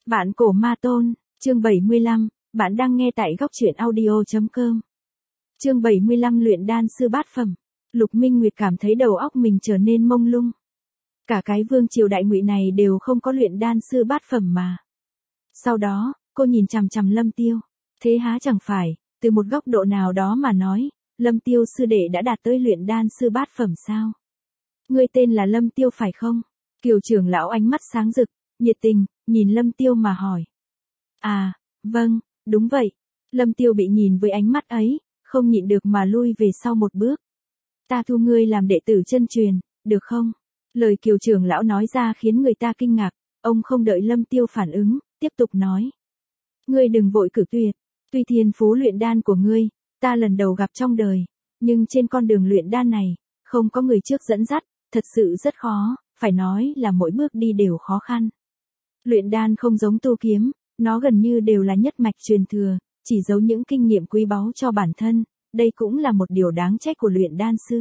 Vạn cổ ma tôn, chương 75, bạn đang nghe tại góc truyện audio.com. Chương 75 luyện đan sư bát phẩm. Lục Minh Nguyệt cảm thấy đầu óc mình trở nên mông lung. Cả cái vương triều Đại Ngụy này đều không có luyện đan sư bát phẩm mà. Sau đó, cô nhìn chằm chằm Lâm Tiêu. Thế há chẳng phải, từ một góc độ nào đó mà nói, Lâm Tiêu sư đệ đã đạt tới luyện đan sư bát phẩm sao? Ngươi tên là Lâm Tiêu phải không? Kiều trưởng lão ánh mắt sáng rực, nhiệt tình, nhìn Lâm Tiêu mà hỏi. À, vâng, đúng vậy. Lâm Tiêu bị nhìn với ánh mắt ấy, không nhịn được mà lui về sau một bước. Ta thu ngươi làm đệ tử chân truyền, được không? Lời Kiều trưởng lão nói ra khiến người ta kinh ngạc, ông không đợi Lâm Tiêu phản ứng, tiếp tục nói. Ngươi đừng vội cử tuyệt, tuy thiên phú luyện đan của ngươi, ta lần đầu gặp trong đời, nhưng trên con đường luyện đan này, không có người trước dẫn dắt, thật sự rất khó, phải nói là mỗi bước đi đều khó khăn. Luyện đan không giống tu kiếm, nó gần như đều là nhất mạch truyền thừa, chỉ giấu những kinh nghiệm quý báu cho bản thân, đây cũng là một điều đáng trách của luyện đan sư.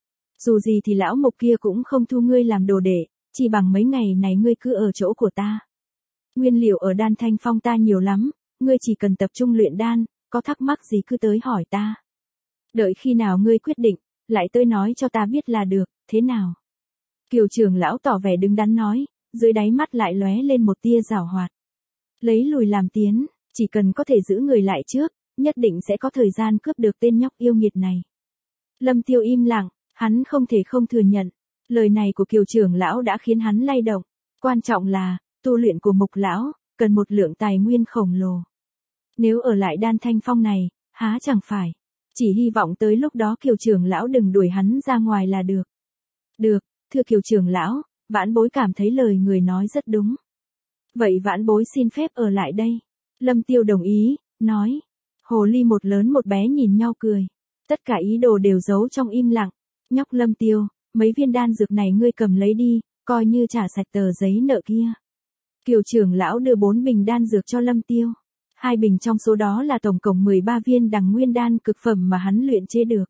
Dù gì thì lão mục kia cũng không thu ngươi làm đồ đệ, chỉ bằng mấy ngày này ngươi cứ ở chỗ của ta. Nguyên liệu ở Đan Thanh Phong ta nhiều lắm, ngươi chỉ cần tập trung luyện đan, có thắc mắc gì cứ tới hỏi ta. Đợi khi nào ngươi quyết định, lại tới nói cho ta biết là được, thế nào? Kiều trưởng lão tỏ vẻ đứng đắn nói, dưới đáy mắt lại lóe lên một tia giảo hoạt. Lấy lùi làm tiến, chỉ cần có thể giữ người lại trước, nhất định sẽ có thời gian cướp được tên nhóc yêu nghiệt này. Lâm Tiêu im lặng, hắn không thể không thừa nhận. Lời này của Kiều trưởng lão đã khiến hắn lay động. Quan trọng là, tu luyện của Mục lão, cần một lượng tài nguyên khổng lồ. Nếu ở lại Đan Thanh Phong này, há chẳng phải. Chỉ hy vọng tới lúc đó Kiều trưởng lão đừng đuổi hắn ra ngoài là được. Được, thưa Kiều trưởng lão, vãn bối cảm thấy lời người nói rất đúng. Vậy vãn bối xin phép ở lại đây. Lâm Tiêu đồng ý, nói. Hồ ly một lớn một bé nhìn nhau cười. Tất cả ý đồ đều giấu trong im lặng. Nhóc Lâm Tiêu, mấy viên đan dược này ngươi cầm lấy đi, coi như trả sạch tờ giấy nợ kia. Kiều trưởng lão đưa 4 bình đan dược cho Lâm Tiêu. 2 bình trong số đó là tổng cộng 13 viên đằng nguyên đan cực phẩm mà hắn luyện chế được.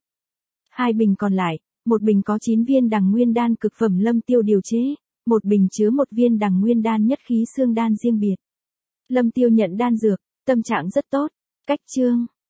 2 bình còn lại, một bình có 9 viên đằng nguyên đan cực phẩm Lâm Tiêu điều chế, một bình chứa 1 viên đằng nguyên đan nhất khí xương đan riêng biệt. Lâm Tiêu nhận đan dược, tâm trạng rất tốt. Cách chương